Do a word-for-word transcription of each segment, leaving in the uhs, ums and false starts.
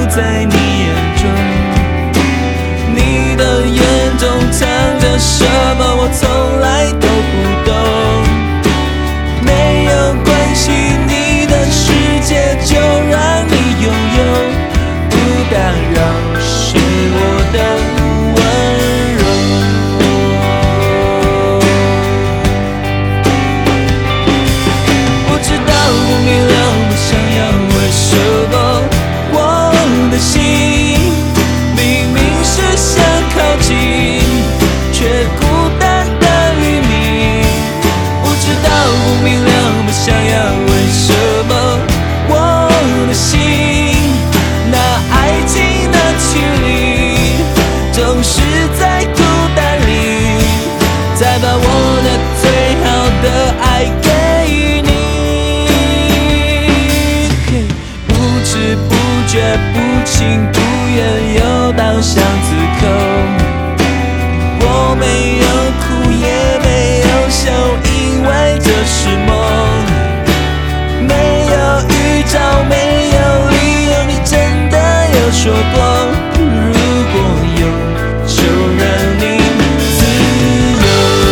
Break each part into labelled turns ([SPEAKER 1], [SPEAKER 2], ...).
[SPEAKER 1] 在你眼中，你的眼中藏着什么，我从来都不懂。没有关系，你的世界就让你拥有，不打扰是我的温柔。不知道，不明了，不想要，为什么我的心明明是想靠近，却孤单的黎明。不知道，不明了，不想要，为什么我的心那爱情的距离，总是在孤单里，再把我的最好的爱给你。不知不觉，不情不愿，又到巷子口。我没有哭，也没有笑，因为这是梦。没有预兆，没有理由，你真的有说过，如果有，就让你自由。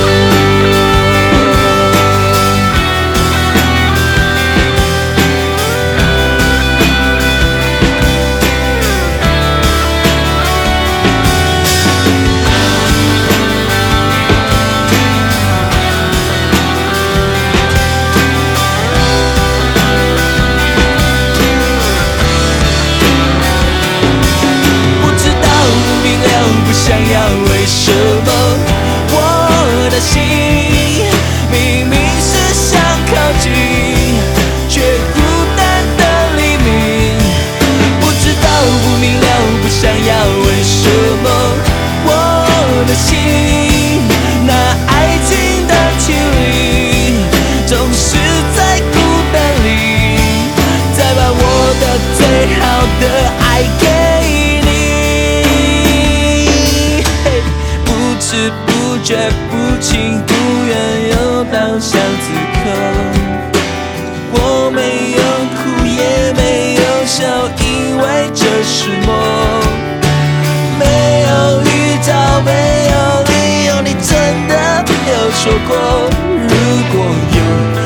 [SPEAKER 1] 想要，为什么我的心明明是想靠近，却孤单的黎明。不知道，不明了，不想要，为什么我的心那爱情的距离，总是在孤单里，再把我的最好的爱给你。不知不觉，不情不愿，又到巷子口。我没有哭，也没有笑，因为这是梦。没有预兆，没有理由，你真的有说过，如果有。